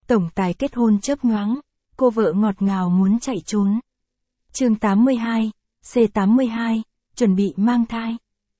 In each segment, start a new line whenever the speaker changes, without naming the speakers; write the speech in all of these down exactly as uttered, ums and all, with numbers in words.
tổng tài kết hôn chớp nhoáng, cô vợ ngọt ngào muốn chạy trốn. Chương tám mươi hai, C tám mươi hai, chuẩn bị mang thai.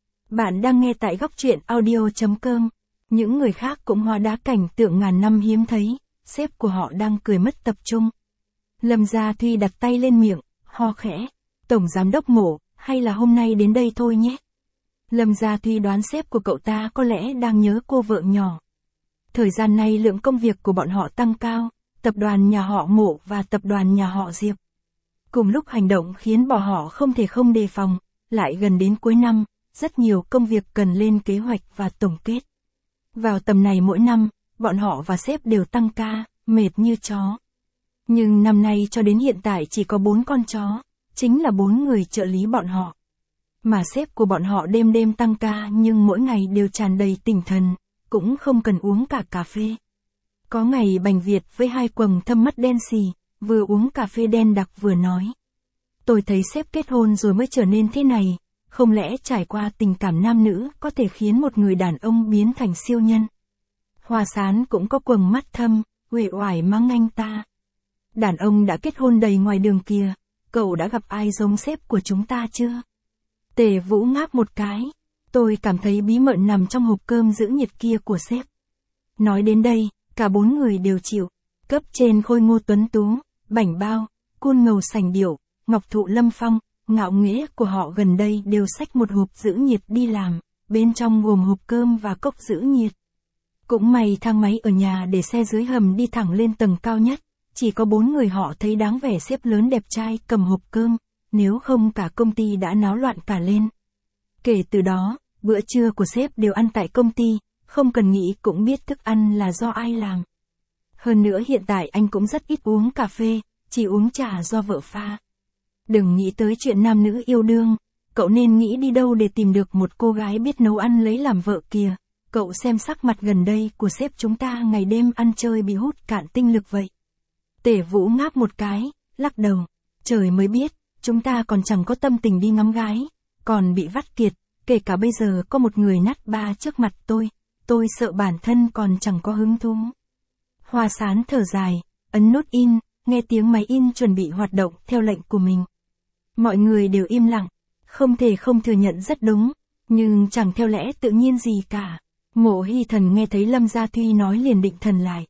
Bạn đang nghe tại góc truyện audio chấm com. Những người khác cũng hóa đá cảnh tượng ngàn năm hiếm thấy, sếp của họ đang cười mất tập trung. Lâm Gia Thuy đặt tay lên miệng, ho khẽ. Tổng giám đốc Mộ, hay là hôm nay đến đây thôi nhé. Lâm Gia Thuy đoán sếp của cậu ta có lẽ đang nhớ cô vợ nhỏ. Thời gian này lượng công việc của bọn họ tăng cao, tập đoàn nhà họ Mộ và tập đoàn nhà họ Diệp. Cùng lúc hành động khiến bọn họ không thể không đề phòng, lại gần đến cuối năm, rất nhiều công việc cần lên kế hoạch và tổng kết. Vào tầm này mỗi năm, bọn họ và sếp đều tăng ca, mệt như chó. Nhưng năm nay cho đến hiện tại chỉ có bốn con chó, chính là bốn người trợ lý bọn họ. Mà sếp của bọn họ đêm đêm tăng ca nhưng mỗi ngày đều tràn đầy tinh thần, cũng không cần uống cả cà phê. Có ngày Bành Việt với hai quầng thâm mắt đen xì, vừa uống cà phê đen đặc vừa nói. Tôi thấy sếp kết hôn rồi mới trở nên thế này, không lẽ trải qua tình cảm nam nữ có thể khiến một người đàn ông biến thành siêu nhân. Hoa Sán cũng có quầng mắt thâm, uể oải mắng anh ta. Đàn ông đã kết hôn đầy ngoài đường kìa, cậu đã gặp ai giống sếp của chúng ta chưa? Tề Vũ ngáp một cái, tôi cảm thấy bí mật nằm trong hộp cơm giữ nhiệt kia của sếp. Nói đến đây, cả bốn người đều chịu. Cấp trên Khôi Ngô Tuấn Tú, Bảnh Bao, Côn Ngầu Sành Điểu, Ngọc Thụ Lâm Phong, ngạo nghễ của họ gần đây đều xách một hộp giữ nhiệt đi làm, bên trong gồm hộp cơm và cốc giữ nhiệt. Cũng may thang máy ở nhà để xe dưới hầm đi thẳng lên tầng cao nhất, chỉ có bốn người họ thấy đáng vẻ sếp lớn đẹp trai cầm hộp cơm, nếu không cả công ty đã náo loạn cả lên. Kể từ đó, bữa trưa của sếp đều ăn tại công ty, không cần nghĩ cũng biết thức ăn là do ai làm. Hơn nữa hiện tại anh cũng rất ít uống cà phê, chỉ uống trà do vợ pha. Đừng nghĩ tới chuyện nam nữ yêu đương, cậu nên nghĩ đi đâu để tìm được một cô gái biết nấu ăn lấy làm vợ kìa. Cậu xem sắc mặt gần đây của sếp chúng ta ngày đêm ăn chơi bị hút cạn tinh lực vậy. Tề Vũ ngáp một cái, lắc đầu. Trời mới biết, chúng ta còn chẳng có tâm tình đi ngắm gái, còn bị vắt kiệt, kể cả bây giờ có một người nát ba trước mặt tôi, tôi sợ bản thân còn chẳng có hứng thú. Hoa Sán thở dài, ấn nút in, nghe tiếng máy in chuẩn bị hoạt động theo lệnh của mình. Mọi người đều im lặng, không thể không thừa nhận rất đúng, nhưng chẳng theo lẽ tự nhiên gì cả. Mộ Hy Thần nghe thấy Lâm Gia Thuy nói liền định thần lại.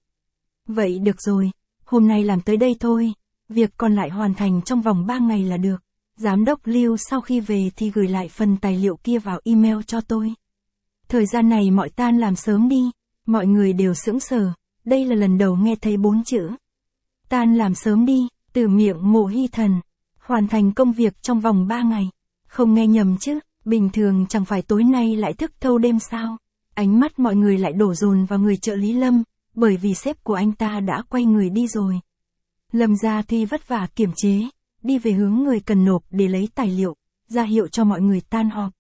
Vậy được rồi, hôm nay làm tới đây thôi, việc còn lại hoàn thành trong vòng ba ngày là được. Giám đốc Lưu sau khi về thì gửi lại phần tài liệu kia vào email cho tôi. Thời gian này mọi tan làm sớm đi, mọi người đều sững sờ, đây là lần đầu nghe thấy bốn chữ. Tan làm sớm đi, từ miệng Mộ Hy Thần, hoàn thành công việc trong vòng ba ngày. Không nghe nhầm chứ, bình thường chẳng phải tối nay lại thức thâu đêm sao? Ánh mắt mọi người lại đổ dồn vào người trợ lý Lâm, bởi vì sếp của anh ta đã quay người đi rồi. Lâm Gia Thuy vất vả kiềm chế, đi về hướng người cần nộp để lấy tài liệu, ra hiệu cho mọi người tan họp.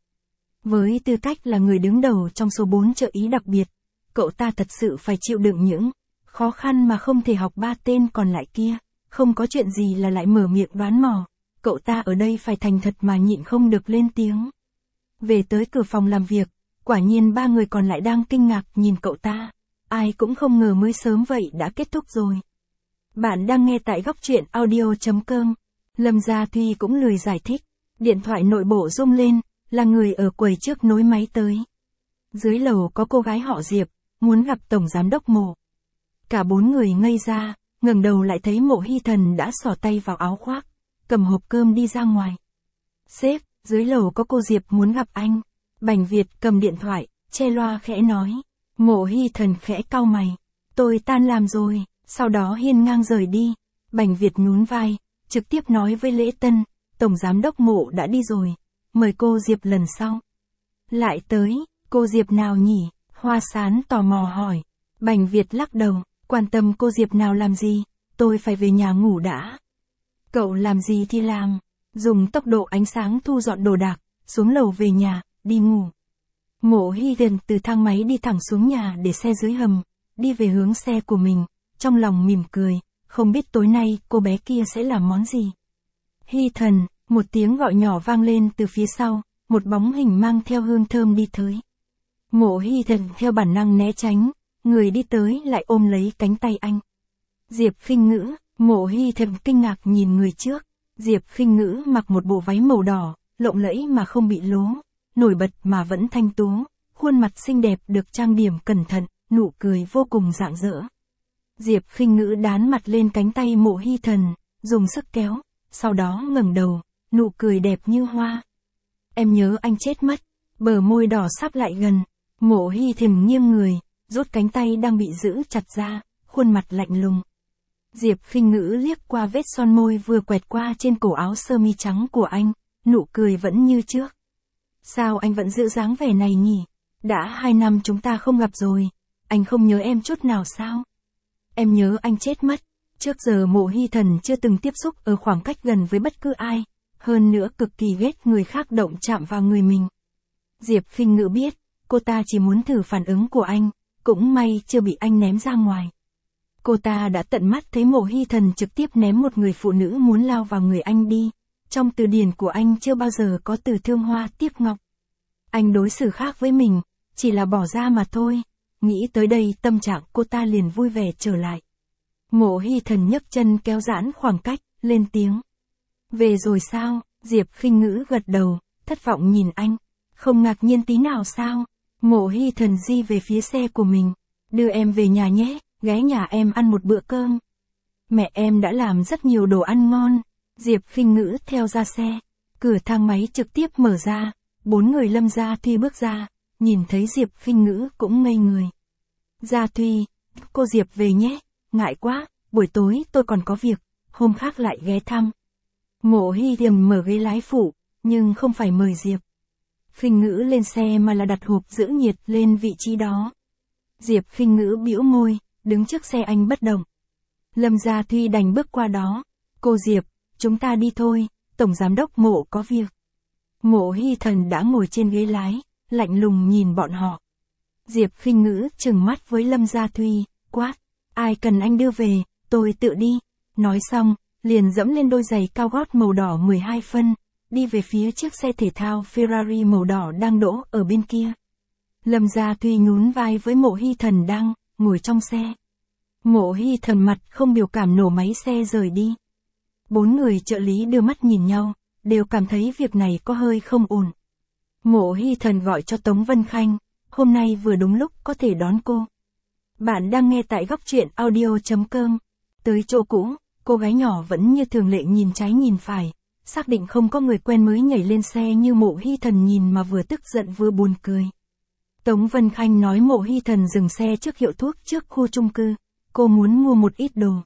Với tư cách là người đứng đầu trong số bốn trợ ý đặc biệt, cậu ta thật sự phải chịu đựng những khó khăn mà không thể học ba tên còn lại kia, không có chuyện gì là lại mở miệng đoán mò, cậu ta ở đây phải thành thật mà nhịn không được lên tiếng. Về tới cửa phòng làm việc, quả nhiên ba người còn lại đang kinh ngạc nhìn cậu ta, ai cũng không ngờ mới sớm vậy đã kết thúc rồi. Bạn đang nghe tại góc truyện audio chấm com. Lâm Gia Thuy cũng lười giải thích, điện thoại nội bộ rung lên, là người ở quầy trước nối máy tới. Dưới lầu có cô gái họ Diệp, muốn gặp Tổng Giám đốc Mộ. Cả bốn người ngây ra, ngẩng đầu lại thấy Mộ Hy Thần đã xỏ tay vào áo khoác, cầm hộp cơm đi ra ngoài. Sếp, dưới lầu có cô Diệp muốn gặp anh. Bành Việt cầm điện thoại, che loa khẽ nói. Mộ Hy Thần khẽ cau mày. Tôi tan làm rồi, sau đó hiên ngang rời đi. Bành Việt nhún vai, trực tiếp nói với Lễ Tân, Tổng Giám đốc Mộ đã đi rồi, mời cô Diệp lần sau. Lại tới, cô Diệp nào nhỉ? Hoa Sán tò mò hỏi. Bành Việt lắc đầu, quan tâm cô Diệp nào làm gì, tôi phải về nhà ngủ đã. Cậu làm gì thì làm, dùng tốc độ ánh sáng thu dọn đồ đạc, xuống lầu về nhà, đi ngủ. Mộ Hy Thần từ thang máy đi thẳng xuống nhà để xe dưới hầm, đi về hướng xe của mình, trong lòng mỉm cười, không biết tối nay cô bé kia sẽ làm món gì. Hy Thần, một tiếng gọi nhỏ vang lên từ phía sau, một bóng hình mang theo hương thơm đi tới. Mộ Hy Thần theo bản năng né tránh, người đi tới lại ôm lấy cánh tay anh. Diệp Khinh Ngữ, Mộ Hy Thần kinh ngạc nhìn người trước. Diệp Khinh Ngữ mặc một bộ váy màu đỏ, lộng lẫy mà không bị lố, nổi bật mà vẫn thanh tú, khuôn mặt xinh đẹp được trang điểm cẩn thận, nụ cười vô cùng rạng rỡ. Diệp Khinh Ngữ đán mặt lên cánh tay Mộ Hy Thần, dùng sức kéo, sau đó ngẩng đầu, nụ cười đẹp như hoa. Em nhớ anh chết mất, bờ môi đỏ sắp lại gần, Mộ Hy Thần nghiêng người, rút cánh tay đang bị giữ chặt ra, khuôn mặt lạnh lùng. Diệp Khinh Ngữ liếc qua vết son môi vừa quẹt qua trên cổ áo sơ mi trắng của anh, nụ cười vẫn như trước. Sao anh vẫn giữ dáng vẻ này nhỉ? Đã hai năm chúng ta không gặp rồi, anh không nhớ em chút nào sao? Em nhớ anh chết mất, trước giờ Mộ Hy Thần chưa từng tiếp xúc ở khoảng cách gần với bất cứ ai, hơn nữa cực kỳ ghét người khác động chạm vào người mình. Diệp Khinh Ngữ biết, cô ta chỉ muốn thử phản ứng của anh, cũng may chưa bị anh ném ra ngoài. Cô ta đã tận mắt thấy Mộ Hy Thần trực tiếp ném một người phụ nữ muốn lao vào người anh đi. Trong từ điển của anh chưa bao giờ có từ thương hoa tiếp ngọc. Anh đối xử khác với mình, chỉ là bỏ ra mà thôi. Nghĩ tới đây tâm trạng cô ta liền vui vẻ trở lại. Mộ Hy Thần nhấc chân kéo giãn khoảng cách, lên tiếng. Về rồi sao? Diệp Khinh Ngữ gật đầu, thất vọng nhìn anh. Không ngạc nhiên tí nào sao? Mộ Hy Thần di về phía xe của mình. Đưa em về nhà nhé, ghé nhà em ăn một bữa cơm. Mẹ em đã làm rất nhiều đồ ăn ngon. Diệp Khinh Ngữ theo ra xe. Cửa thang máy trực tiếp mở ra. Bốn người Lâm Gia Thuy bước ra. Nhìn thấy Diệp Khinh Ngữ cũng ngây người. Gia Thuy, cô Diệp về nhé. Ngại quá, buổi tối tôi còn có việc. Hôm khác lại ghé thăm. Mộ Hy Thiềm mở ghế lái phụ, nhưng không phải mời Diệp Khinh Ngữ lên xe mà là đặt hộp giữ nhiệt lên vị trí đó. Diệp Khinh Ngữ bĩu môi, đứng trước xe anh bất động. Lâm Gia Thuy đành bước qua đó. Cô Diệp, chúng ta đi thôi, Tổng Giám đốc Mộ có việc. Mộ Hy Thần đã ngồi trên ghế lái, lạnh lùng nhìn bọn họ. Diệp Khinh Ngữ trừng mắt với Lâm Gia Thuy, quát, ai cần anh đưa về, tôi tự đi. Nói xong, liền dẫm lên đôi giày cao gót màu đỏ mười hai phân, đi về phía chiếc xe thể thao Ferrari màu đỏ đang đỗ ở bên kia. Lâm Gia Thuy nhún vai với Mộ Hy Thần đang ngồi trong xe. Mộ Hy Thần mặt không biểu cảm nổ máy xe rời đi. Bốn người trợ lý đưa mắt nhìn nhau, đều cảm thấy việc này có hơi không ổn. Mộ Hy Thần gọi cho Tống Vân Khanh, hôm nay vừa đúng lúc có thể đón cô. Bạn đang nghe tại góc truyện audio chấm com. Tới chỗ cũ, cô gái nhỏ vẫn như thường lệ nhìn trái nhìn phải, xác định không có người quen mới nhảy lên xe như Mộ Hy Thần nhìn mà vừa tức giận vừa buồn cười. Tống Vân Khanh nói Mộ Hy Thần dừng xe trước hiệu thuốc trước khu chung cư, cô muốn mua một ít đồ.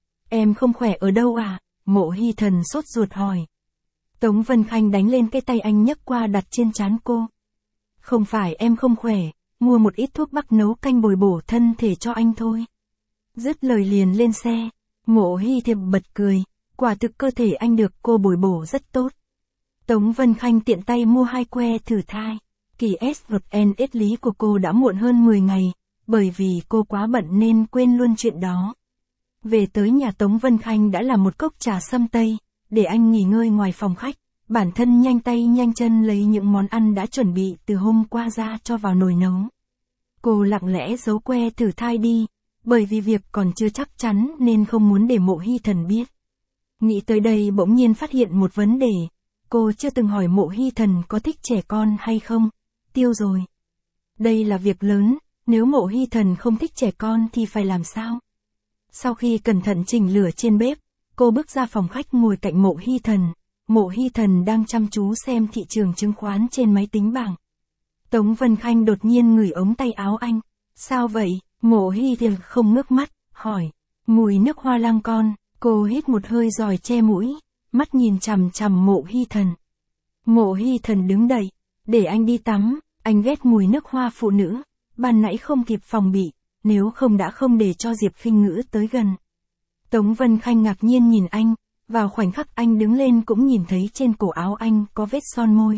Em không khỏe ở đâu à? Mộ Hy Thần sốt ruột hỏi. Tống Vân Khanh đánh lên cái tay anh nhấc qua đặt trên trán cô. Không phải em không khỏe, mua một ít thuốc bắc nấu canh bồi bổ thân thể cho anh thôi. Dứt lời liền lên xe. Mộ Hy Thiệp bật cười, quả thực cơ thể anh được cô bồi bổ rất tốt. Tống Vân Khanh tiện tay mua hai que thử thai. Kỳ ét vê en ét lý của cô đã muộn hơn mười ngày, bởi vì cô quá bận nên quên luôn chuyện đó. Về tới nhà Tống Vân Khanh đã làm một cốc trà sâm tây, để anh nghỉ ngơi ngoài phòng khách, bản thân nhanh tay nhanh chân lấy những món ăn đã chuẩn bị từ hôm qua ra cho vào nồi nấu. Cô lặng lẽ giấu que thử thai đi, bởi vì việc còn chưa chắc chắn nên không muốn để Mộ Hy Thần biết. Nghĩ tới đây bỗng nhiên phát hiện một vấn đề, cô chưa từng hỏi Mộ Hy Thần có thích trẻ con hay không, tiêu rồi. Đây là việc lớn, nếu Mộ Hy Thần không thích trẻ con thì phải làm sao? Sau khi cẩn thận chỉnh lửa trên bếp, cô bước ra phòng khách ngồi cạnh Mộ Hy Thần. Mộ Hy Thần đang chăm chú xem thị trường chứng khoán trên máy tính bảng. Tống Vân Khanh đột nhiên ngửi ống tay áo anh. Sao vậy? Mộ Hy Thần không ngước mắt, hỏi. Mùi nước hoa lang con. Cô hít một hơi rồi che mũi, mắt nhìn chằm chằm Mộ Hy Thần. Mộ Hy Thần đứng dậy, để anh đi tắm, anh ghét mùi nước hoa phụ nữ, ban nãy không kịp phòng bị, nếu không đã không để cho Diệp Khinh Ngữ tới gần. Tống Vân Khanh ngạc nhiên nhìn anh, vào khoảnh khắc anh đứng lên cũng nhìn thấy trên cổ áo anh có vết son môi.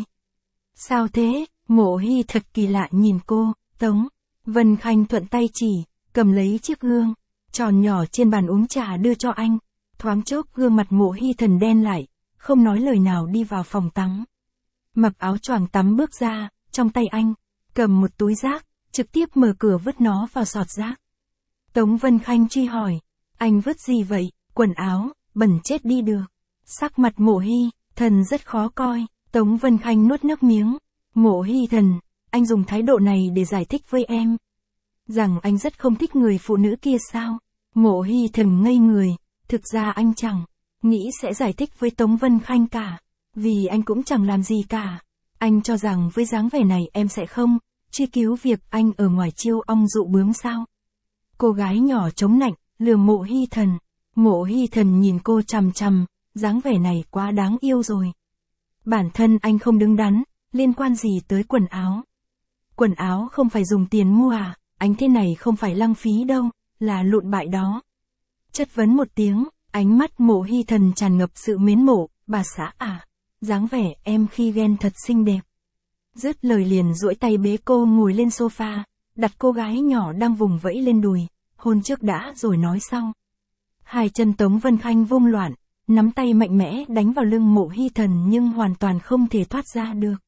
Sao thế? Mộ Hy thật kỳ lạ nhìn cô. Tống Vân Khanh thuận tay chỉ, cầm lấy chiếc gương tròn nhỏ trên bàn uống trà đưa cho anh. Thoáng chốc gương mặt Mộ Hy Thần đen lại, không nói lời nào đi vào phòng tắm. Mặc áo choàng tắm bước ra, trong tay anh cầm một túi rác, trực tiếp mở cửa vứt nó vào sọt rác. Tống Vân Khanh truy hỏi, Anh vứt gì vậy, quần áo, bẩn chết đi được. Sắc mặt Mộ Hy Thần rất khó coi, Tống Vân Khanh nuốt nước miếng. Mộ Hy Thần, anh dùng thái độ này để giải thích với em. Rằng anh rất không thích người phụ nữ kia sao? Mộ Hy Thần ngây người, thực ra anh chẳng nghĩ sẽ giải thích với Tống Vân Khanh cả. Vì anh cũng chẳng làm gì cả. Anh cho rằng với dáng vẻ này em sẽ không truy cứu việc anh ở ngoài chiêu ong dụ bướm sao? Cô gái nhỏ chống nạnh, lừa Mộ Hy Thần. Mộ Hy Thần nhìn cô chằm chằm, dáng vẻ này quá đáng yêu rồi. Bản thân anh không đứng đắn, liên quan gì tới quần áo? Quần áo không phải dùng tiền mua à? Anh thế này không phải lăng phí đâu, là lụn bại đó. Chất vấn một tiếng, ánh mắt Mộ Hy Thần tràn ngập sự mến mộ, bà xã à, dáng vẻ em khi ghen thật xinh đẹp. Dứt lời liền duỗi tay bế cô ngồi lên sofa, đặt cô gái nhỏ đang vùng vẫy lên đùi, hôn trước đã rồi nói sau. Hai chân Tống Vân Khanh vung loạn, nắm tay mạnh mẽ đánh vào lưng Mộ Hy Thần nhưng hoàn toàn không thể thoát ra được.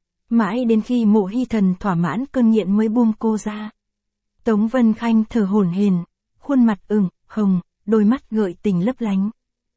Mãi đến khi Mộ Hy Thần thỏa mãn cơn nghiện mới buông cô ra. Tống Vân Khanh thở hổn hển, khuôn mặt ửng, hồng, đôi mắt gợi tình lấp lánh.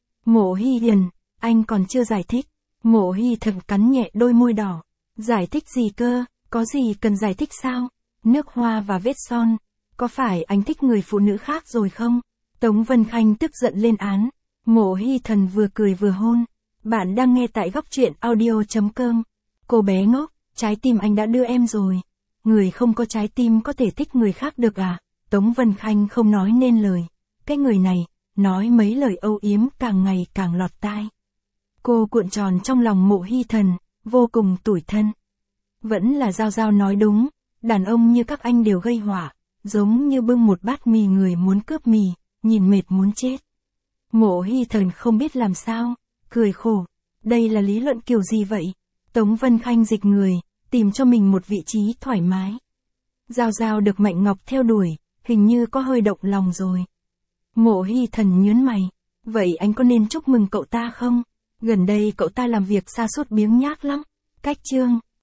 Mộ Hy Hiền, anh còn chưa giải thích. Mộ Hy Thần cắn nhẹ đôi môi đỏ. Giải thích gì cơ, có gì cần giải thích sao? Nước hoa và vết son, có phải anh thích người phụ nữ khác rồi không? Tống Vân Khanh tức giận lên án. Mộ Hy Thần vừa cười vừa hôn. Bạn đang nghe tại góc truyện audio chấm com. Cô bé ngốc, trái tim anh đã đưa em rồi. Người không có trái tim có thể thích người khác được à? Tống Vân Khanh không nói nên lời. Cái người này, nói mấy lời âu yếm càng ngày càng lọt tai. Cô cuộn tròn trong lòng Mộ Hy Thần, vô cùng tủi thân. Vẫn là Giao Giao nói đúng, đàn ông như các anh đều gây họa, giống như bưng một bát mì người muốn cướp mì, nhìn mệt muốn chết. Mộ Hy Thần không biết làm sao, cười khổ. Đây là lý luận kiểu gì vậy? Tống Vân Khanh dịch người, tìm cho mình một vị trí thoải mái. Giao Giao được Mạnh Ngọc theo đuổi, hình như có hơi động lòng rồi. Mộ Hy Thần nhớn mày. Vậy anh có nên chúc mừng cậu ta không? Gần đây cậu ta làm việc sa sút biếng nhác lắm. Cách chương